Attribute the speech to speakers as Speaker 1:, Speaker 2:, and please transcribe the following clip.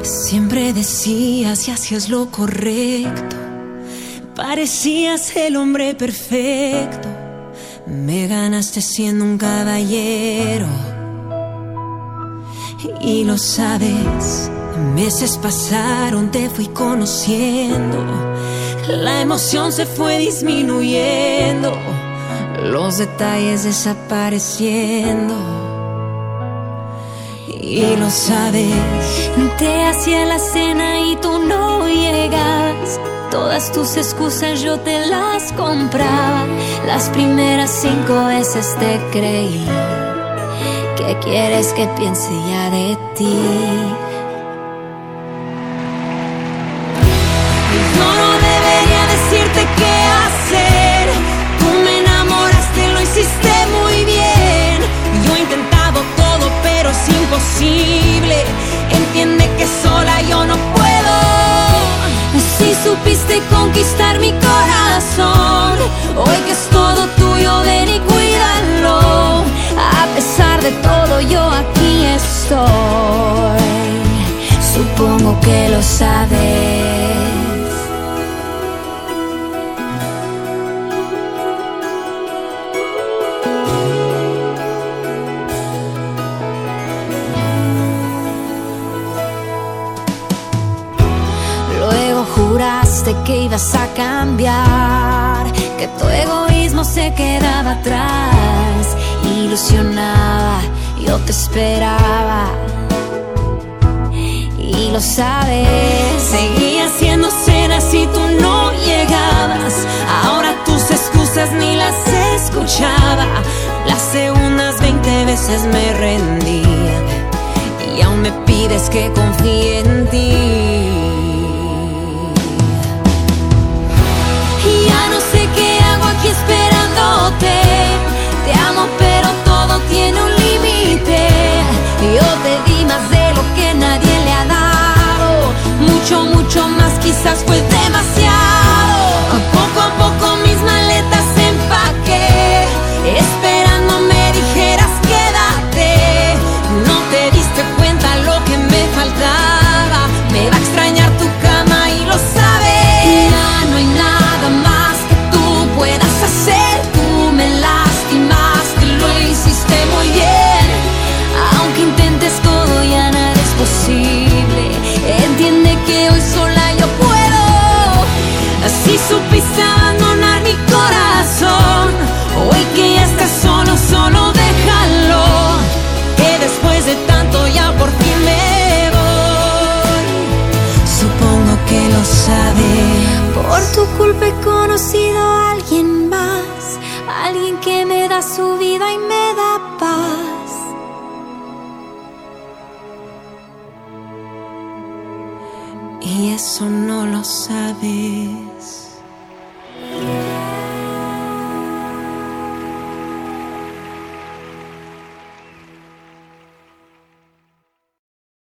Speaker 1: Siempre decías y hacías lo correcto, parecías el hombre perfecto. Me ganaste siendo un caballero y lo sabes. Meses pasaron, te fui conociendo, la emoción se fue disminuyendo, los detalles desapareciendo. Y lo sabes.
Speaker 2: Te hacía la cena y tú no llegas. Todas tus excusas yo te las compraba. Las primeras 5 veces te creí. ¿Qué quieres que piense ya de ti?
Speaker 1: Yo no debería decirte qué hacer. Tú me enamoraste, lo hiciste muy bien. Yo he intentado todo, pero es imposible. Entiende que sola yo no puedo.
Speaker 2: Si supiste conquistar mi corazón, hoy que es todo tuyo, ven y cuídalo. A pesar de todo, yo aquí estoy. Supongo que lo sabes. Juraste que ibas a cambiar, que tu egoísmo se quedaba atrás. Ilusionaba, yo te esperaba y lo sabes.
Speaker 1: Seguía haciendo cenas y tú no llegabas. Ahora tus excusas ni las escuchaba. Las segundas 20 veces me rendía y aún me pides que confíe en ti.
Speaker 2: Esperándote, te amo pero todo tiene un límite. Yo te di más de lo que nadie le ha dado, mucho, mucho más, quizás fue demasiado.
Speaker 1: Poco a poco mis maletas empaqué, esperando me dijeras quédate. No te diste cuenta lo que me faltaba, me va a extrañar tu cama y lo sabes.
Speaker 2: Ya no hay nada más puedas hacer, tú me lastimaste, lo hiciste muy bien. Aunque intentes todo ya nada es posible. Entiende que hoy sola yo puedo.
Speaker 1: Así supiste abandonar mi corazón. Hoy que ya estás solo, solo déjalo. Que después de tanto ya por fin me voy. Supongo que lo sabes.
Speaker 2: Por tu culpa he conocido a alguien más, alguien que me da su vida y me da paz.
Speaker 1: Y eso no lo sabes.